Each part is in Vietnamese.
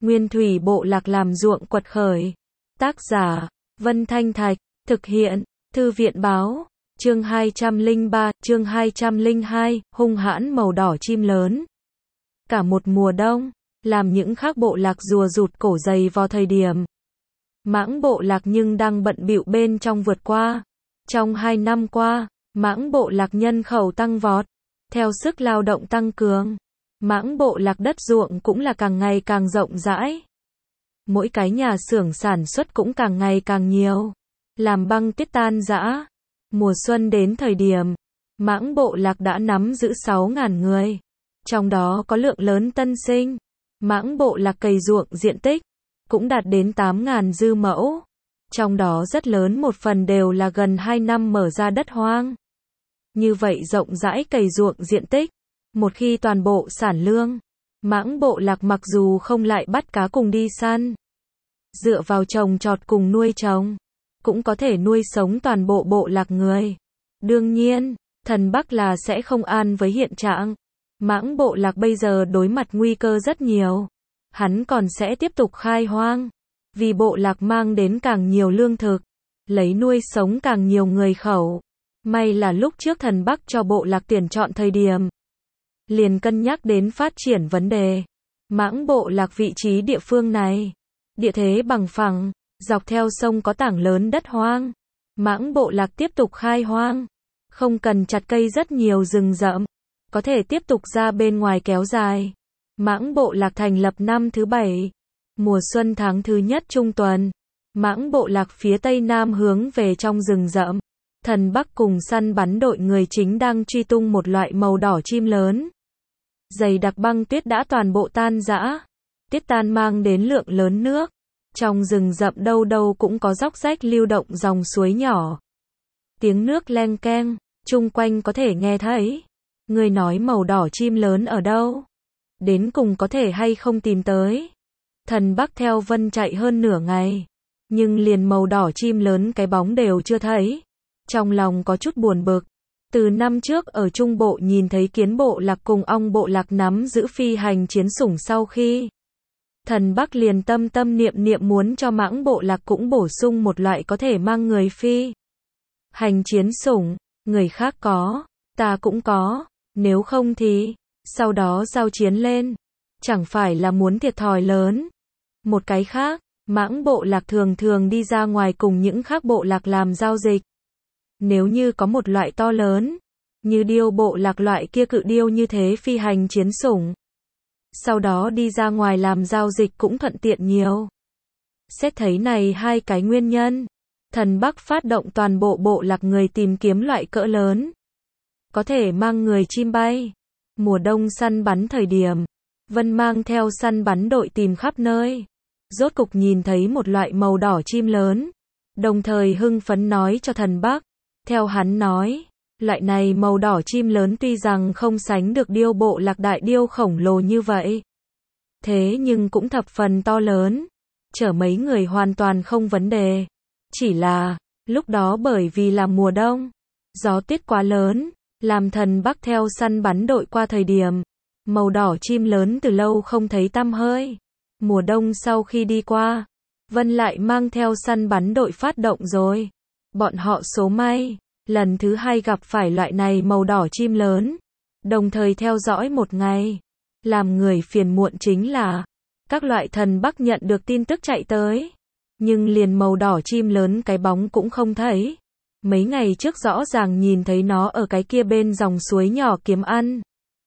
Nguyên thủy bộ lạc làm ruộng quật khởi. Tác giả, Vân Thanh Thạch, thực hiện, Thư viện báo, chương 203, chương 202, hung hãn màu đỏ chim lớn. Cả một mùa đông, làm những khác bộ lạc rùa rụt cổ dày vào thời điểm. Mãng bộ lạc nhưng đang bận bịu bên trong vượt qua. Trong 2 năm qua, mãng bộ lạc nhân khẩu tăng vọt, theo sức lao động tăng cường. Mãng bộ lạc đất ruộng cũng là càng ngày càng rộng rãi. Mỗi cái nhà xưởng sản xuất cũng càng ngày càng nhiều. Làm băng tuyết tan rã. Mùa xuân đến thời điểm, mãng bộ lạc đã nắm giữ 6.000 người. Trong đó có lượng lớn tân sinh. Mãng bộ lạc cày ruộng diện tích cũng đạt đến 8.000 dư mẫu. Trong đó rất lớn một phần đều là gần 2 năm mở ra đất hoang. Như vậy rộng rãi cày ruộng diện tích, một khi toàn bộ sản lương, mãng bộ lạc mặc dù không lại bắt cá cùng đi săn, dựa vào trồng trọt cùng nuôi trồng, cũng có thể nuôi sống toàn bộ bộ lạc người. Đương nhiên, thần Bắc là sẽ không an với hiện trạng. Mãng bộ lạc bây giờ đối mặt nguy cơ rất nhiều. Hắn còn sẽ tiếp tục khai hoang, vì bộ lạc mang đến càng nhiều lương thực, lấy nuôi sống càng nhiều người khẩu. May là lúc trước thần Bắc cho bộ lạc tuyển chọn thời điểm, liền cân nhắc đến phát triển vấn đề. Mãng bộ lạc vị trí địa phương này, địa thế bằng phẳng, dọc theo sông có tảng lớn đất hoang. Mãng bộ lạc tiếp tục khai hoang, không cần chặt cây rất nhiều rừng rậm, có thể tiếp tục ra bên ngoài kéo dài. Mãng bộ lạc thành lập năm thứ 7, mùa xuân tháng thứ nhất trung tuần. Mãng bộ lạc phía tây nam hướng về trong rừng rậm. Thần Bắc cùng săn bắn đội người chính đang truy tung một loại màu đỏ chim lớn. Dày đặc băng tuyết đã toàn bộ tan rã. Tuyết tan mang đến lượng lớn nước. Trong rừng rậm đâu đâu cũng có róc rách lưu động dòng suối nhỏ. Tiếng nước leng keng, chung quanh có thể nghe thấy. Người nói màu đỏ chim lớn ở đâu? Đến cùng có thể hay không tìm tới? Thần Bắc theo Vân chạy hơn nửa ngày, nhưng liền màu đỏ chim lớn cái bóng đều chưa thấy. Trong lòng có chút buồn bực. Từ năm trước ở Trung Bộ nhìn thấy kiến bộ lạc cùng ong bộ lạc nắm giữ phi hành chiến sủng sau khi, thần Bắc liền tâm tâm niệm niệm muốn cho mãng bộ lạc cũng bổ sung một loại có thể mang người phi hành chiến sủng. Người khác có, ta cũng có, nếu không thì sau đó giao chiến lên, chẳng phải là muốn thiệt thòi lớn. Một cái khác, mãng bộ lạc thường thường đi ra ngoài cùng những khác bộ lạc làm giao dịch. Nếu như có một loại to lớn, như điêu bộ lạc loại kia cự điêu như thế phi hành chiến sủng, sau đó đi ra ngoài làm giao dịch cũng thuận tiện nhiều. Xét thấy này hai cái nguyên nhân, thần Bắc phát động toàn bộ bộ lạc người tìm kiếm loại cỡ lớn, có thể mang người chim bay. Mùa đông săn bắn thời điểm, Vân mang theo săn bắn đội tìm khắp nơi. Rốt cục nhìn thấy một loại màu đỏ chim lớn, đồng thời hưng phấn nói cho thần Bắc. Theo hắn nói, loại này màu đỏ chim lớn tuy rằng không sánh được điêu bộ lạc đại điêu khổng lồ như vậy, thế nhưng cũng thập phần to lớn, chở mấy người hoàn toàn không vấn đề. Chỉ là, lúc đó bởi vì là mùa đông, gió tuyết quá lớn, làm thần Bắc theo săn bắn đội qua thời điểm, màu đỏ chim lớn từ lâu không thấy tăm hơi. Mùa đông sau khi đi qua, Vân lại mang theo săn bắn đội phát động rồi. Bọn họ số may, lần thứ 2 gặp phải loại này màu đỏ chim lớn, đồng thời theo dõi một ngày. Làm người phiền muộn chính là, các loại thần Bắc nhận được tin tức chạy tới, nhưng liền màu đỏ chim lớn cái bóng cũng không thấy. Mấy ngày trước rõ ràng nhìn thấy nó ở cái kia bên dòng suối nhỏ kiếm ăn.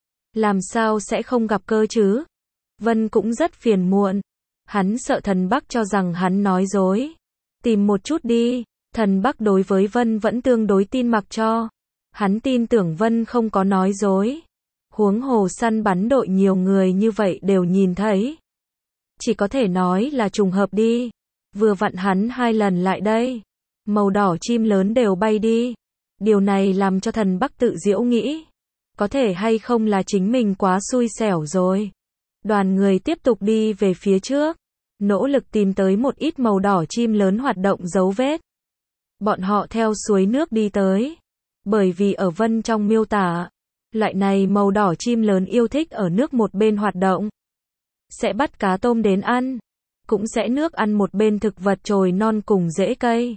Làm sao sẽ không gặp cơ chứ? Vân cũng rất phiền muộn. Hắn sợ thần Bắc cho rằng hắn nói dối. Tìm một chút đi. Thần Bắc đối với Vân vẫn tương đối tin mặc cho. Hắn tin tưởng Vân không có nói dối. Huống hồ săn bắn đội nhiều người như vậy đều nhìn thấy. Chỉ có thể nói là trùng hợp đi. Vừa vặn hắn 2 lần lại đây, màu đỏ chim lớn đều bay đi. Điều này làm cho thần Bắc tự giễu nghĩ, có thể hay không là chính mình quá xui xẻo rồi. Đoàn người tiếp tục đi về phía trước, nỗ lực tìm tới một ít màu đỏ chim lớn hoạt động dấu vết. Bọn họ theo suối nước đi tới, bởi vì ở Vân trong miêu tả, loại này màu đỏ chim lớn yêu thích ở nước một bên hoạt động. sẽ bắt cá tôm đến ăn, cũng sẽ nước ăn một bên thực vật trồi non cùng rễ cây.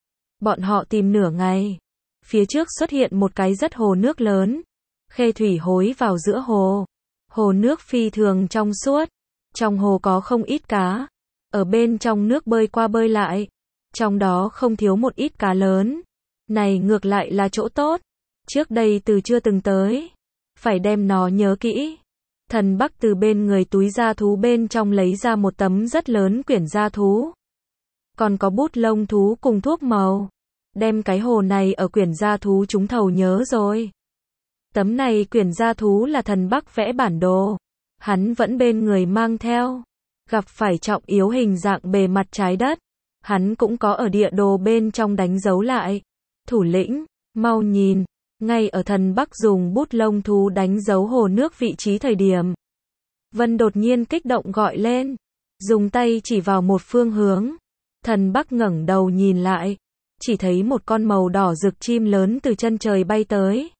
Bọn họ tìm nửa ngày. Phía trước xuất hiện một cái rất hồ nước lớn. Khê thủy hối vào giữa hồ. Hồ nước phi thường trong suốt. Trong hồ có không ít cá. Ở bên trong nước bơi qua bơi lại. Trong đó không thiếu một ít cá lớn. Này ngược lại là chỗ tốt. Trước đây từ chưa từng tới. Phải đem nó nhớ kỹ. Thần Bắc từ bên người túi da thú bên trong lấy ra một tấm rất lớn quyển da thú. Còn có bút lông thú cùng thuốc màu. Đem cái hồ này ở quyển da thú chúng thầu nhớ rồi. Tấm này quyển da thú là thần Bắc vẽ bản đồ. Hắn vẫn bên người mang theo. Gặp phải trọng yếu hình dạng bề mặt trái đất. Hắn cũng có ở địa đồ bên trong đánh dấu lại. Thủ lĩnh, mau nhìn. Ngay ở thần Bắc dùng bút lông thú đánh dấu hồ nước vị trí thời điểm. Vân đột nhiên kích động gọi lên. Dùng tay chỉ vào một phương hướng. Thần Bắc ngẩng đầu nhìn lại. Chỉ thấy một con màu đỏ rực chim lớn từ chân trời bay tới.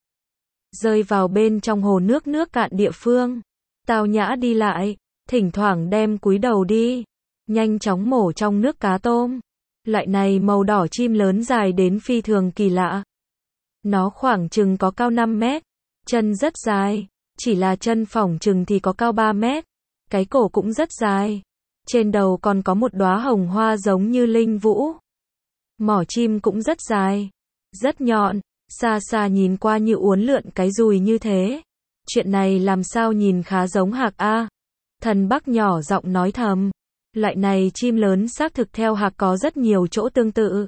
Rơi vào bên trong hồ nước nước cạn địa phương. Tao nhã đi lại. Thỉnh thoảng đem cúi đầu đi. Nhanh chóng mổ trong nước cá tôm. Loại này màu đỏ chim lớn dài đến phi thường kỳ lạ. Nó khoảng chừng có cao 5 mét. Chân rất dài. Chỉ là chân phỏng chừng thì có cao 3 mét. Cái cổ cũng rất dài. Trên đầu còn có một đóa hồng hoa giống như linh vũ. Mỏ chim cũng rất dài. Rất nhọn. Xa xa nhìn qua như uốn lượn cái dùi như thế. Chuyện này làm sao nhìn khá giống hạc a. Thần Bắc nhỏ giọng nói thầm. Loại này chim lớn xác thực theo hạc có rất nhiều chỗ tương tự.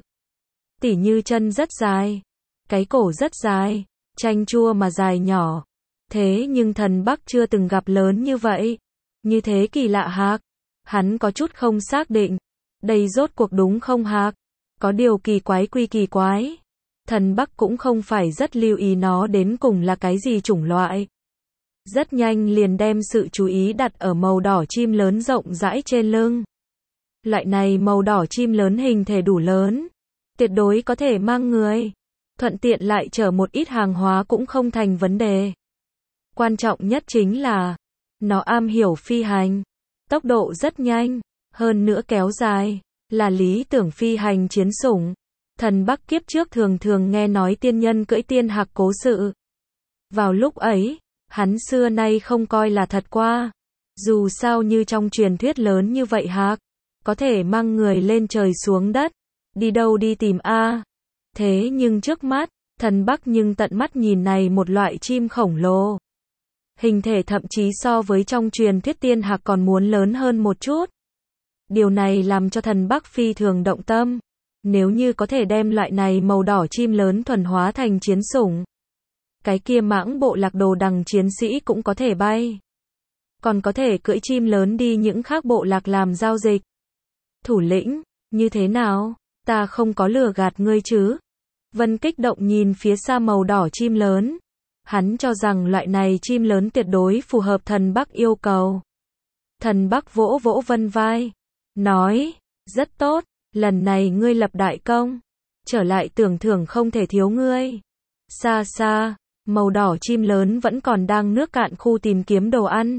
Tỉ như chân rất dài. Cái cổ rất dài. Chanh chua mà dài nhỏ. Thế nhưng thần Bắc chưa từng gặp lớn như vậy. Như thế kỳ lạ hạc. Hắn có chút không xác định. Đây rốt cuộc đúng không hạc? Có điều kỳ quái quy kỳ quái. Thần Bắc cũng không phải rất lưu ý nó đến cùng là cái gì chủng loại. Rất nhanh liền đem sự chú ý đặt ở màu đỏ chim lớn rộng rãi trên lưng. Loại này màu đỏ chim lớn hình thể đủ lớn. Tuyệt đối có thể mang người. Thuận tiện lại chở một ít hàng hóa cũng không thành vấn đề. Quan trọng nhất chính là nó am hiểu phi hành. Tốc độ rất nhanh. Hơn nữa kéo dài. Là lý tưởng phi hành chiến sủng. Thần Bắc kiếp trước thường thường nghe nói tiên nhân cưỡi tiên hạc cố sự. Vào lúc ấy, hắn xưa nay không coi là thật qua. Dù sao như trong truyền thuyết lớn như vậy hạc, có thể mang người lên trời xuống đất. Đi đâu đi tìm a. Thế nhưng trước mắt, thần Bắc nhưng tận mắt nhìn này một loại chim khổng lồ. Hình thể thậm chí so với trong truyền thuyết tiên hạc còn muốn lớn hơn một chút. Điều này làm cho thần Bắc phi thường động tâm. Nếu như có thể đem loại này màu đỏ chim lớn thuần hóa thành chiến sủng. Cái kia mãng bộ lạc đồ đằng chiến sĩ cũng có thể bay. Còn có thể cưỡi chim lớn đi những khác bộ lạc làm giao dịch. Thủ lĩnh, như thế nào? Ta không có lừa gạt ngươi chứ? Vân kích động nhìn phía xa màu đỏ chim lớn. Hắn cho rằng loại này chim lớn tuyệt đối phù hợp thần Bắc yêu cầu. Thần Bắc vỗ vỗ Vân vai. Nói, rất tốt, lần này ngươi lập đại công. Trở lại tưởng thưởng không thể thiếu ngươi. Xa xa, màu đỏ chim lớn vẫn còn đang nước cạn khu tìm kiếm đồ ăn.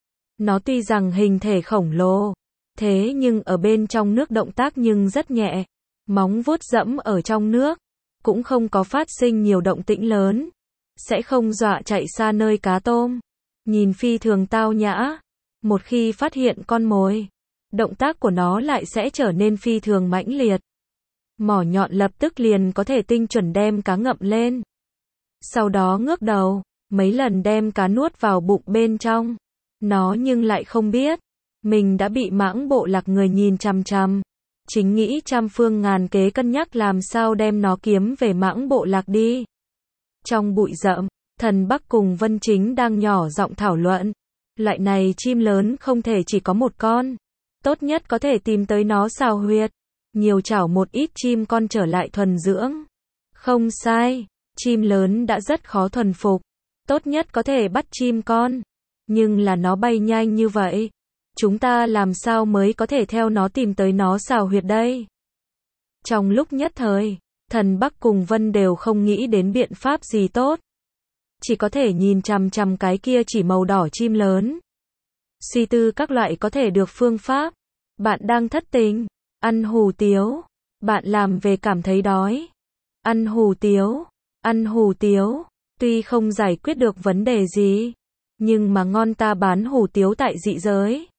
Nó tuy rằng hình thể khổng lồ, thế nhưng ở bên trong nước động tác nhưng rất nhẹ. Móng vuốt dẫm ở trong nước, cũng không có phát sinh nhiều động tĩnh lớn. Sẽ không dọa chạy xa nơi cá tôm. Nhìn phi thường tao nhã. Một khi phát hiện con mồi, động tác của nó lại sẽ trở nên phi thường mãnh liệt. Mỏ nhọn lập tức liền có thể tinh chuẩn đem cá ngậm lên. Sau đó ngước đầu, mấy lần đem cá nuốt vào bụng bên trong. Nó nhưng lại không biết, mình đã bị mãng bộ lạc người nhìn chằm chằm. Chính nghĩ trăm phương ngàn kế cân nhắc làm sao đem nó kiếm về mãng bộ lạc đi. Trong bụi rậm, thần Bắc cùng Vân Chính đang nhỏ giọng thảo luận. Loại này chim lớn không thể chỉ có một con. Tốt nhất có thể tìm tới nó xào huyệt. Nhiều chảo một ít chim con trở lại thuần dưỡng. Không sai, chim lớn đã rất khó thuần phục. Tốt nhất có thể bắt chim con. Nhưng là nó bay nhanh như vậy. Chúng ta làm sao mới có thể theo nó tìm tới nó xào huyệt đây? Trong lúc nhất thời, thần Bắc cùng Vân đều không nghĩ đến biện pháp gì tốt. Chỉ có thể nhìn chằm chằm cái kia chỉ màu đỏ chim lớn. suy tư các loại có thể được phương pháp. Bạn đang thất tình, ăn hủ tiếu. Bạn làm về cảm thấy đói, ăn hủ tiếu, ăn hủ tiếu. Tuy không giải quyết được vấn đề gì, nhưng mà ngon, ta bán hủ tiếu tại dị giới.